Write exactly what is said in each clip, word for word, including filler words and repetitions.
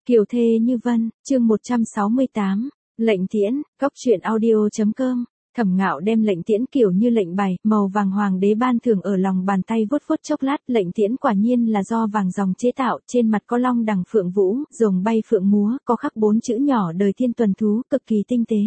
Kiều thê như vân, chương một trăm sáu mươi tám, lệnh tiễn, cóc truyện audio.com. Thẩm Ngạo đem lệnh tiễn kiểu như lệnh bài, màu vàng hoàng đế ban thưởng ở lòng bàn tay vuốt vuốt chốc lát, lệnh tiễn quả nhiên là do vàng ròng chế tạo, trên mặt có long đằng phượng vũ, rồng bay phượng múa, có khắc bốn chữ nhỏ đời thiên tuần thú, cực kỳ tinh tế.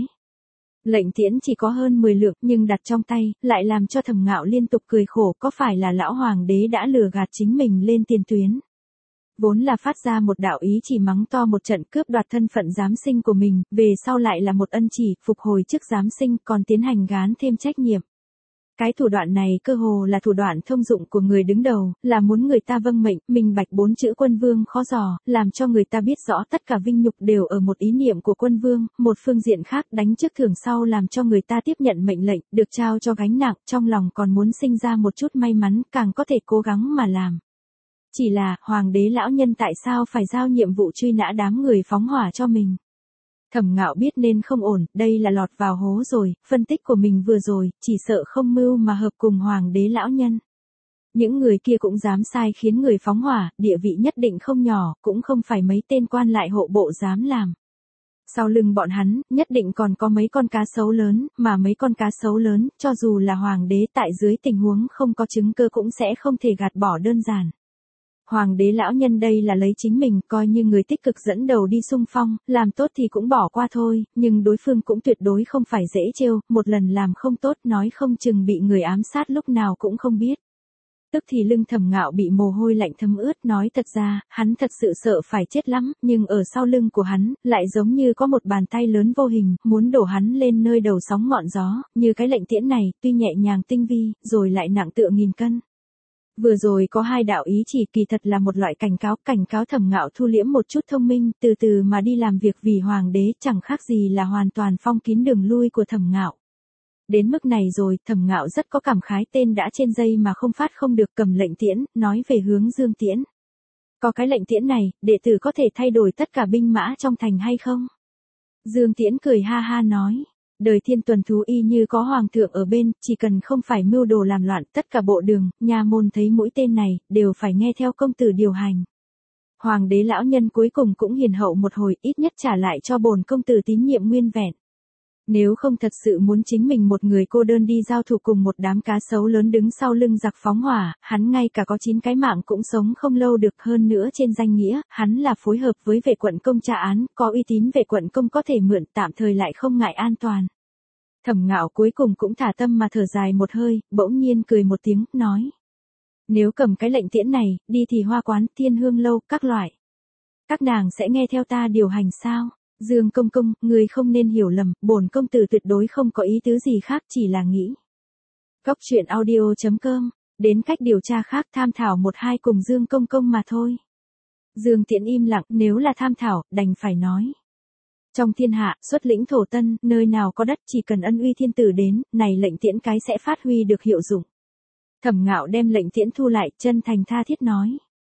Lệnh tiễn chỉ có hơn mười lượng, nhưng đặt trong tay, lại làm cho Thẩm Ngạo liên tục cười khổ, có phải là lão hoàng đế đã lừa gạt chính mình lên tiền tuyến. Vốn là phát ra một đạo ý chỉ mắng to một trận cướp đoạt thân phận giám sinh của mình, về sau lại là một ân chỉ, phục hồi chức giám sinh, còn tiến hành gán thêm trách nhiệm. Cái thủ đoạn này cơ hồ là thủ đoạn thông dụng của người đứng đầu, là muốn người ta vâng mệnh, minh bạch bốn chữ quân vương khó dò, làm cho người ta biết rõ tất cả vinh nhục đều ở một ý niệm của quân vương, một phương diện khác đánh trước thưởng sau làm cho người ta tiếp nhận mệnh lệnh, được trao cho gánh nặng, trong lòng còn muốn sinh ra một chút may mắn, càng có thể cố gắng mà làm. Chỉ là, hoàng đế lão nhân tại sao phải giao nhiệm vụ truy nã đám người phóng hỏa cho mình? Thẩm Ngạo biết nên không ổn, đây là lọt vào hố rồi, phân tích của mình vừa rồi, chỉ sợ không mưu mà hợp cùng hoàng đế lão nhân. Những người kia cũng dám sai khiến người phóng hỏa, địa vị nhất định không nhỏ, cũng không phải mấy tên quan lại hộ bộ dám làm. Sau lưng bọn hắn, nhất định còn có mấy con cá sấu lớn, mà mấy con cá sấu lớn, cho dù là hoàng đế tại dưới tình huống không có chứng cơ cũng sẽ không thể gạt bỏ đơn giản. Hoàng đế lão nhân đây là lấy chính mình coi như người tích cực dẫn đầu đi xung phong, làm tốt thì cũng bỏ qua thôi, nhưng đối phương cũng tuyệt đối không phải dễ trêu, một lần làm không tốt nói không chừng bị người ám sát lúc nào cũng không biết. Tức thì lưng Thẩm Ngạo bị mồ hôi lạnh thấm ướt, nói thật ra, hắn thật sự sợ phải chết lắm, nhưng ở sau lưng của hắn, lại giống như có một bàn tay lớn vô hình, muốn đổ hắn lên nơi đầu sóng ngọn gió, như cái lệnh tiễn này, tuy nhẹ nhàng tinh vi, rồi lại nặng tựa nghìn cân. Vừa rồi có hai đạo ý chỉ kỳ thật là một loại cảnh cáo, cảnh cáo Thẩm Ngạo thu liễm một chút thông minh, từ từ mà đi làm việc vì hoàng đế, chẳng khác gì là hoàn toàn phong kín đường lui của Thẩm Ngạo. Đến mức này rồi, Thẩm Ngạo rất có cảm khái, tên đã trên dây mà không phát không được, cầm lệnh tiễn, nói về hướng Dương Tiễn. Có cái lệnh tiễn này, đệ tử có thể thay đổi tất cả binh mã trong thành hay không? Dương Tiễn cười ha ha nói. Đời thiên tuần thú y như có hoàng thượng ở bên, chỉ cần không phải mưu đồ làm loạn, tất cả bộ đường, nha môn thấy mũi tên này, đều phải nghe theo công tử điều hành. Hoàng đế lão nhân cuối cùng cũng hiền hậu một hồi, ít nhất trả lại cho bổn công tử tín nhiệm nguyên vẹn. Nếu không thật sự muốn chính mình một người cô đơn đi giao thủ cùng một đám cá sấu lớn đứng sau lưng giặc phóng hỏa, hắn ngay cả có chín cái mạng cũng sống không lâu được, hơn nữa trên danh nghĩa, hắn là phối hợp với vệ quận công tra án, có uy tín vệ quận công có thể mượn, tạm thời lại không ngại an toàn. Thẩm Ngạo cuối cùng cũng thả tâm mà thở dài một hơi, bỗng nhiên cười một tiếng, nói. Nếu cầm cái lệnh tiễn này, đi thì hoa quán, thiên hương lâu, các loại. Các nàng sẽ nghe theo ta điều hành sao? Dương công công, người không nên hiểu lầm, bổn công tử tuyệt đối không có ý tứ gì khác, chỉ là nghĩ. Cóc truyện audio.com, đến cách điều tra khác tham thảo một hai cùng Dương công công mà thôi. Dương Tiễn im lặng, nếu là tham thảo, đành phải nói. Trong thiên hạ, xuất lĩnh thổ tân, nơi nào có đất chỉ cần ân uy thiên tử đến, này lệnh tiễn cái sẽ phát huy được hiệu dụng. Thẩm Ngạo đem lệnh tiễn thu lại, chân thành tha thiết nói.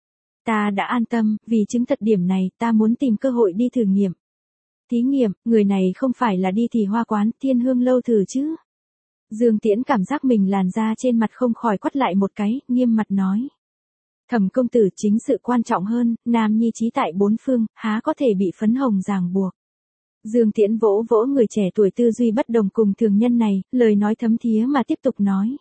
Ta đã an tâm, vì chứng thật điểm này, ta muốn tìm cơ hội đi thử nghiệm. Thí nghiệm, người này không phải là đi thì hoa quán, thiên hương lâu thử chứ. Dương Tiễn cảm giác mình làn da trên mặt không khỏi quắt lại một cái, nghiêm mặt nói. Thẩm công tử chính sự quan trọng hơn, nam nhi trí tại bốn phương, há có thể bị phấn hồng ràng buộc. Dương Tiễn vỗ vỗ người trẻ tuổi tư duy bất đồng cùng thường nhân này, lời nói thấm thía mà tiếp tục nói.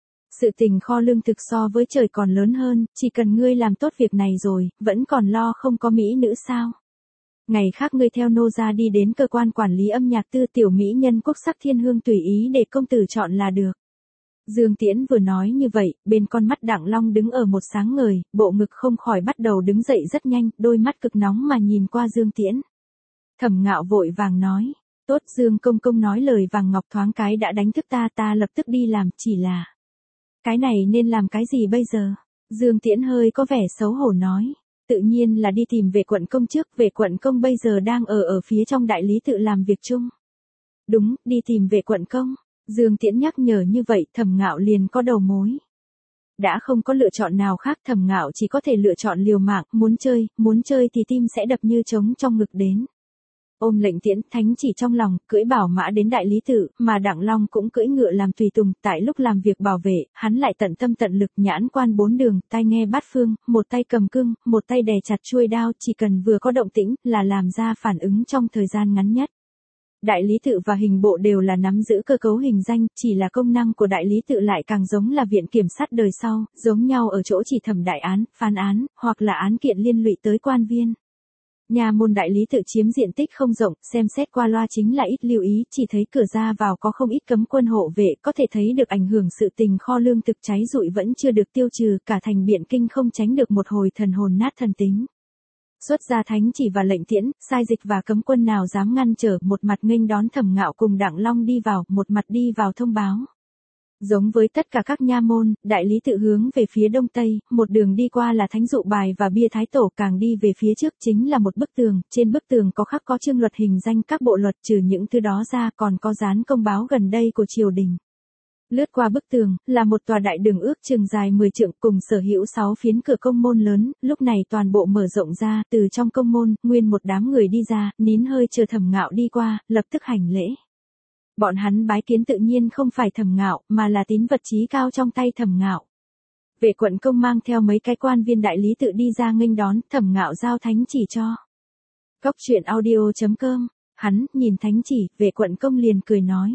Sự tình kho lương thực so với trời còn lớn hơn, chỉ cần ngươi làm tốt việc này rồi, vẫn còn lo không có mỹ nữ sao. Ngày khác ngươi theo nô gia đi đến cơ quan quản lý âm nhạc tư, tiểu mỹ nhân quốc sắc thiên hương tùy ý để công tử chọn là được. Dương Tiễn vừa nói như vậy, bên con mắt Đặng Long đứng ở một sáng ngời, bộ ngực không khỏi bắt đầu đứng dậy rất nhanh, đôi mắt cực nóng mà nhìn qua Dương Tiễn. Thẩm Ngạo vội vàng nói, tốt, Dương công công nói lời vàng ngọc thoáng cái đã đánh thức ta, ta lập tức đi làm, chỉ là. Cái này nên làm cái gì bây giờ? Dương Tiễn hơi có vẻ xấu hổ nói. Tự nhiên là đi tìm vệ quận công trước, vệ quận công bây giờ đang ở ở phía trong đại lý tự làm việc chung. Đúng, đi tìm vệ quận công. Dương Tiễn nhắc nhở như vậy, Thẩm Ngạo liền có đầu mối. Đã không có lựa chọn nào khác, Thẩm Ngạo chỉ có thể lựa chọn liều mạng, muốn chơi, muốn chơi thì tim sẽ đập như trống trong ngực đến. ôm lệnh tiễn, thánh chỉ trong lòng, cưỡi bảo mã đến đại lý tự, mà Đặng Long cũng cưỡi ngựa làm tùy tùng, tại lúc làm việc bảo vệ, hắn lại tận tâm tận lực nhãn quan bốn đường, tai nghe bát phương, một tay cầm cương, một tay đè chặt chuôi đao, chỉ cần vừa có động tĩnh, là làm ra phản ứng trong thời gian ngắn nhất. Đại lý tự và hình bộ đều là nắm giữ cơ cấu hình danh, chỉ là công năng của đại lý tự lại càng giống là viện kiểm sát đời sau, giống nhau ở chỗ chỉ thẩm đại án, phán án, hoặc là án kiện liên lụy tới quan viên. Nhà môn đại lý tự chiếm diện tích không rộng, xem xét qua loa chính là ít lưu ý, chỉ thấy cửa ra vào có không ít cấm quân hộ vệ, có thể thấy được ảnh hưởng sự tình kho lương thực cháy rụi vẫn chưa được tiêu trừ, cả thành Biện Kinh không tránh được một hồi thần hồn nát thần tính. Xuất ra thánh chỉ và lệnh tiễn, sai dịch và cấm quân nào dám ngăn trở, một mặt nghênh đón Thẩm Ngạo cùng Đặng Long đi vào, một mặt đi vào thông báo. Giống với tất cả các nha môn, đại lý tự hướng về phía đông tây, một đường đi qua là thánh dụ bài và bia thái tổ, càng đi về phía trước chính là một bức tường, trên bức tường có khắc có chương luật hình danh các bộ luật, trừ những thứ đó ra còn có dán công báo gần đây của triều đình. Lướt qua bức tường, là một tòa đại đường ước chừng dài mười trượng cùng sở hữu sáu phiến cửa công môn lớn, lúc này toàn bộ mở rộng ra, từ trong công môn, nguyên một đám người đi ra, nín hơi chờ Thẩm Ngạo đi qua, lập tức hành lễ. Bọn hắn bái kiến tự nhiên không phải Thẩm Ngạo, mà là tín vật chí cao trong tay Thẩm Ngạo. Vệ quận công mang theo mấy cái quan viên đại lý tự đi ra nghênh đón, Thẩm Ngạo giao thánh chỉ cho. Cóc truyện audio chấm com, hắn, nhìn thánh chỉ, vệ quận công liền cười nói.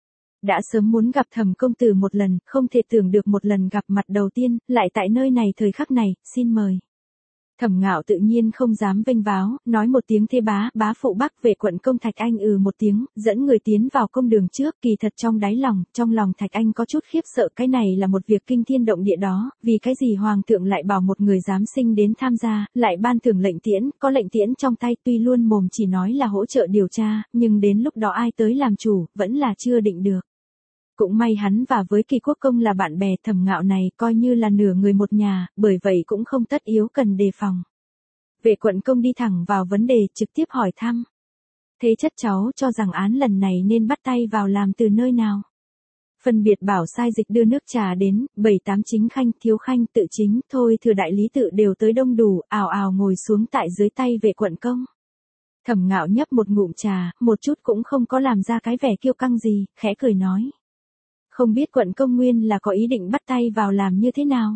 Đã sớm muốn gặp Thẩm công tử một lần, không thể tưởng được một lần gặp mặt đầu tiên, lại tại nơi này thời khắc này, xin mời. Thẩm Ngạo tự nhiên không dám vênh váo, nói một tiếng thế bá, bá phụ bắc, về quận công Thạch Anh ừ một tiếng, dẫn người tiến vào công đường trước, kỳ thật trong đáy lòng, trong lòng Thạch Anh có chút khiếp sợ, cái này là một việc kinh thiên động địa đó, vì cái gì hoàng thượng lại bảo một người dám sinh đến tham gia, lại ban thưởng lệnh tiễn, có lệnh tiễn trong tay, tuy luôn mồm chỉ nói là hỗ trợ điều tra, nhưng đến lúc đó ai tới làm chủ, vẫn là chưa định được. Cũng may hắn và với Kỳ Quốc công là bạn bè, Thẩm Ngạo này coi như là nửa người một nhà, bởi vậy cũng không tất yếu cần đề phòng. Vệ quận công đi thẳng vào vấn đề, trực tiếp hỏi thăm. Thế chất cháu cho rằng án lần này nên bắt tay vào làm từ nơi nào? Phân biệt bảo sai dịch đưa nước trà đến, bảy tám chính khanh, thiếu khanh, tự chính, thôi thừa đại lý tự đều tới đông đủ, ào ào ngồi xuống tại dưới tay vệ quận công. Thẩm Ngạo nhấp một ngụm trà, một chút cũng không có làm ra cái vẻ kiêu căng gì, khẽ cười nói. Không biết quận công nguyên là có ý định bắt tay vào làm như thế nào?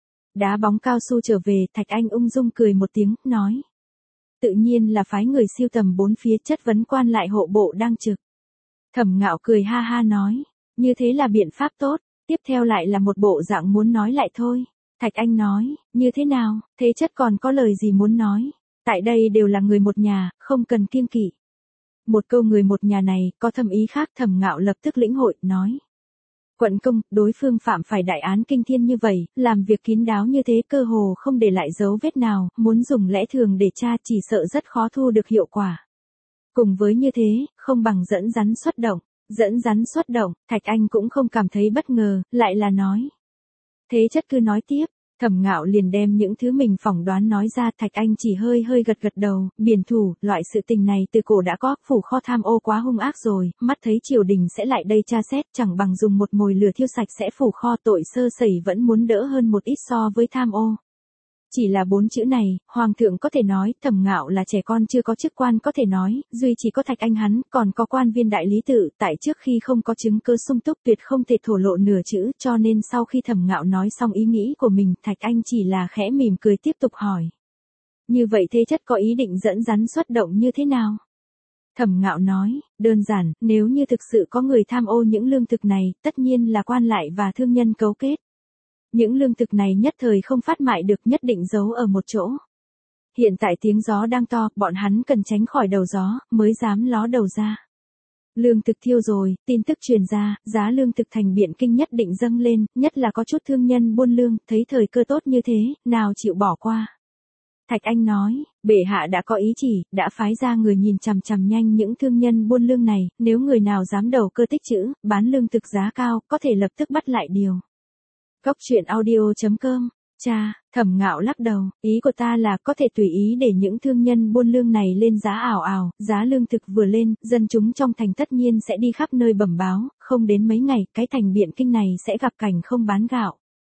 Đá bóng cao su trở về, Thạch Anh ung dung cười một tiếng, nói. Tự nhiên là phái người siêu tầm bốn phía, chất vấn quan lại hộ bộ đang trực. Thẩm Ngạo cười ha ha nói, như thế là biện pháp tốt, tiếp theo lại là một bộ dạng muốn nói lại thôi. Thạch Anh nói, như thế nào, thế chất còn có lời gì muốn nói? Tại đây đều là người một nhà, không cần kiêng kỵ. Một câu người một nhà này, có thâm ý khác, Thẩm Ngạo lập tức lĩnh hội, nói. Quận công, đối phương phạm phải đại án kinh thiên như vậy, làm việc kín đáo như thế cơ hồ không để lại dấu vết nào, muốn dùng lẽ thường để tra chỉ sợ rất khó thu được hiệu quả. Cùng với như thế, không bằng dẫn rắn xuất động, dẫn rắn xuất động, Thạch Anh cũng không cảm thấy bất ngờ, lại là nói. Thế chất cứ nói tiếp, Thẩm Ngạo liền đem những thứ mình phỏng đoán nói ra, Thạch Anh chỉ hơi hơi gật gật đầu, biển thủ, loại sự tình này từ cổ đã có, phủ kho tham ô quá hung ác rồi, mắt thấy triều đình sẽ lại đây tra xét, chẳng bằng dùng một mồi lửa thiêu sạch sẽ phủ kho, tội sơ sẩy vẫn muốn đỡ hơn một ít so với tham ô. Chỉ là bốn chữ này, Hoàng thượng có thể nói, Thẩm Ngạo là trẻ con chưa có chức quan có thể nói, duy chỉ có Thạch Anh hắn, còn có quan viên đại lý tự, tại trước khi không có chứng cứ sung túc tuyệt không thể thổ lộ nửa chữ, cho nên sau khi Thẩm Ngạo nói xong ý nghĩ của mình, Thạch Anh chỉ là khẽ mỉm cười tiếp tục hỏi. Như vậy thế chất có ý định dẫn rắn xuất động như thế nào? Thẩm Ngạo nói, đơn giản, nếu như thực sự có người tham ô những lương thực này, tất nhiên là quan lại và thương nhân cấu kết. Những lương thực này nhất thời không phát mại được, nhất định giấu ở một chỗ. Hiện tại tiếng gió đang to, bọn hắn cần tránh khỏi đầu gió, mới dám ló đầu ra. Lương thực thiêu rồi, tin tức truyền ra, giá lương thực thành Biện Kinh nhất định dâng lên, nhất là có chút thương nhân buôn lương, thấy thời cơ tốt như thế, nào chịu bỏ qua. Thạch Anh nói, bệ hạ đã có ý chỉ, đã phái ra người nhìn chằm chằm nhanh những thương nhân buôn lương này, nếu người nào dám đầu cơ tích trữ, bán lương thực giá cao, có thể lập tức bắt lại điều. Cóc truyện audio chấm com, cha, Thẩm Ngạo lắc đầu, ý của ta là có thể tùy ý để những thương nhân buôn lương này lên giá ảo ảo, giá lương thực vừa lên, dân chúng trong thành tất nhiên sẽ đi khắp nơi bẩm báo, không đến mấy ngày, cái thành Biện Kinh này sẽ gặp cảnh không bán gạo.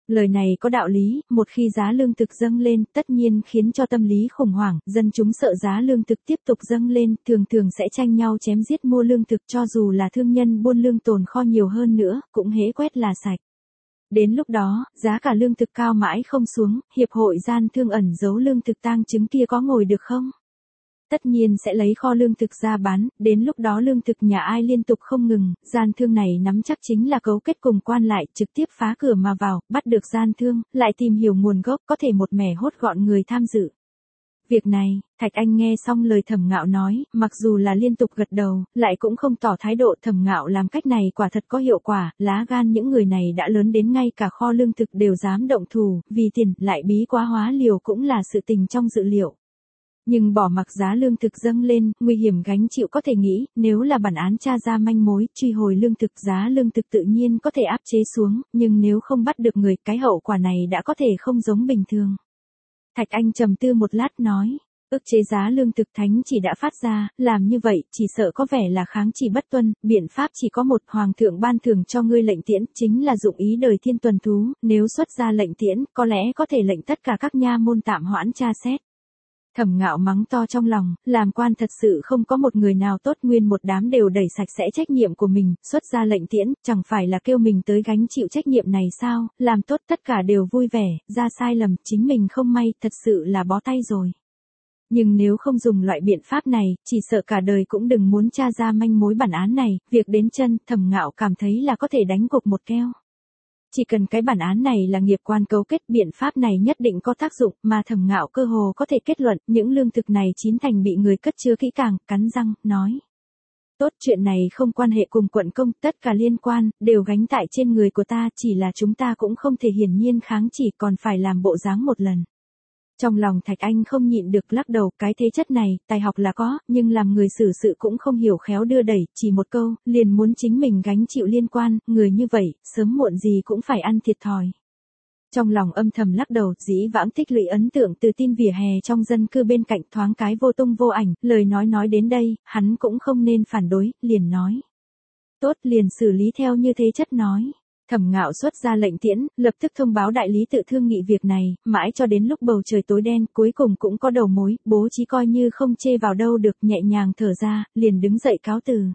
Lời này có đạo lý, một khi giá lương thực dâng lên, tất nhiên khiến cho tâm lý khủng hoảng, dân chúng sợ giá lương thực tiếp tục dâng lên, thường thường sẽ tranh nhau chém giết mua lương thực, cho dù là thương nhân buôn lương tồn kho nhiều hơn nữa, cũng hễ quét là sạch. Đến lúc đó, giá cả lương thực cao mãi không xuống, hiệp hội gian thương ẩn giấu lương thực tang chứng kia có ngồi được không? Tất nhiên sẽ lấy kho lương thực ra bán, đến lúc đó lương thực nhà ai liên tục không ngừng, gian thương này nắm chắc chính là cấu kết cùng quan lại, trực tiếp phá cửa mà vào, bắt được gian thương, lại tìm hiểu nguồn gốc, có thể một mẻ hốt gọn người tham dự. Việc này, Thạch Anh nghe xong lời Thẩm Ngạo nói, mặc dù là liên tục gật đầu, lại cũng không tỏ thái độ. Thẩm Ngạo làm cách này quả thật có hiệu quả, lá gan những người này đã lớn đến ngay cả kho lương thực đều dám động thủ, vì tiền, lại bí quá hóa liều cũng là sự tình trong dự liệu. Nhưng bỏ mặc giá lương thực dâng lên, nguy hiểm gánh chịu có thể nghĩ, nếu là bản án tra ra manh mối, truy hồi lương thực, giá lương thực tự nhiên có thể áp chế xuống, nhưng nếu không bắt được người, cái hậu quả này đã có thể không giống bình thường. Thạch Anh trầm tư một lát nói, ức chế giá lương thực thánh chỉ đã phát ra, làm như vậy, chỉ sợ có vẻ là kháng chỉ bất tuân, biện pháp chỉ có một, hoàng thượng ban thưởng cho ngươi lệnh tiễn, chính là dụng ý đời thiên tuần thú, nếu xuất ra lệnh tiễn, có lẽ có thể lệnh tất cả các nha môn tạm hoãn tra xét. Thẩm Ngạo mắng to trong lòng, làm quan thật sự không có một người nào tốt, nguyên một đám đều đẩy sạch sẽ trách nhiệm của mình, xuất ra lệnh tiễn, chẳng phải là kêu mình tới gánh chịu trách nhiệm này sao, làm tốt tất cả đều vui vẻ, ra sai lầm, chính mình không may, thật sự là bó tay rồi. Nhưng nếu không dùng loại biện pháp này, chỉ sợ cả đời cũng đừng muốn tra ra manh mối bản án này, việc đến chân, Thẩm Ngạo cảm thấy là có thể đánh gục một keo. Chỉ cần cái bản án này là nghiệp quan cấu kết, biện pháp này nhất định có tác dụng, mà Thẩm Ngạo cơ hồ có thể kết luận, những lương thực này chín thành bị người cất chứa kỹ càng, cắn răng, nói. Tốt, chuyện này không quan hệ cùng quận công, tất cả liên quan, đều gánh tại trên người của ta, chỉ là chúng ta cũng không thể hiển nhiên kháng chỉ, còn phải làm bộ dáng một lần. Trong lòng Thạch Anh không nhịn được lắc đầu, cái thế chất này, tài học là có, nhưng làm người xử sự cũng không hiểu khéo đưa đẩy, chỉ một câu, liền muốn chính mình gánh chịu liên quan, người như vậy, sớm muộn gì cũng phải ăn thiệt thòi. Trong lòng âm thầm lắc đầu, dĩ vãng tích lũy ấn tượng từ tin vỉa hè trong dân cư bên cạnh thoáng cái vô tung vô ảnh, lời nói nói đến đây, hắn cũng không nên phản đối, liền nói. Tốt, liền xử lý theo như thế chất nói. Thẩm Ngạo xuất ra lệnh tiễn, lập tức thông báo đại lý tự thương nghị việc này, mãi cho đến lúc bầu trời tối đen, cuối cùng cũng có đầu mối, bố trí coi như không chê vào đâu được, nhẹ nhàng thở ra, liền đứng dậy cáo từ.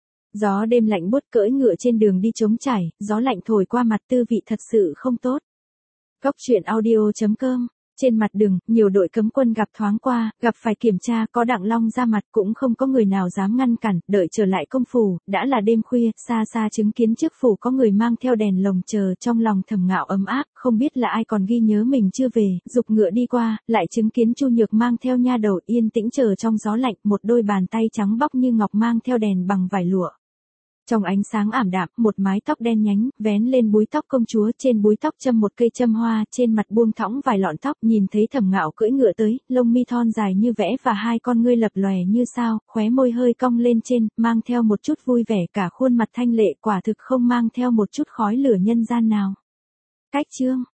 Gió đêm lạnh buốt, cưỡi ngựa trên đường đi trống trải, gió lạnh thổi qua mặt, tư vị thật sự không tốt. Góc truyện audio chấm com. Trên mặt đường, nhiều đội cấm quân gặp thoáng qua, gặp phải kiểm tra, có Đặng Long ra mặt cũng không có người nào dám ngăn cản, đợi trở lại công phủ, đã là đêm khuya, xa xa chứng kiến trước phủ có người mang theo đèn lồng chờ, trong lòng Thẩm Ngạo ấm áp, không biết là ai còn ghi nhớ mình chưa về, dục ngựa đi qua, lại chứng kiến Chu Nhược mang theo nha đầu yên tĩnh chờ trong gió lạnh, một đôi bàn tay trắng bóc như ngọc mang theo đèn bằng vải lụa. Trong ánh sáng ảm đạm, một mái tóc đen nhánh, vén lên búi tóc công chúa, trên búi tóc châm một cây châm hoa, trên mặt buông thõng vài lọn tóc, nhìn thấy Thẩm Ngạo cưỡi ngựa tới, lông mi thon dài như vẽ và hai con ngươi lập lòe như sao, khóe môi hơi cong lên trên, mang theo một chút vui vẻ, cả khuôn mặt thanh lệ, quả thực không mang theo một chút khói lửa nhân gian nào. Cách chương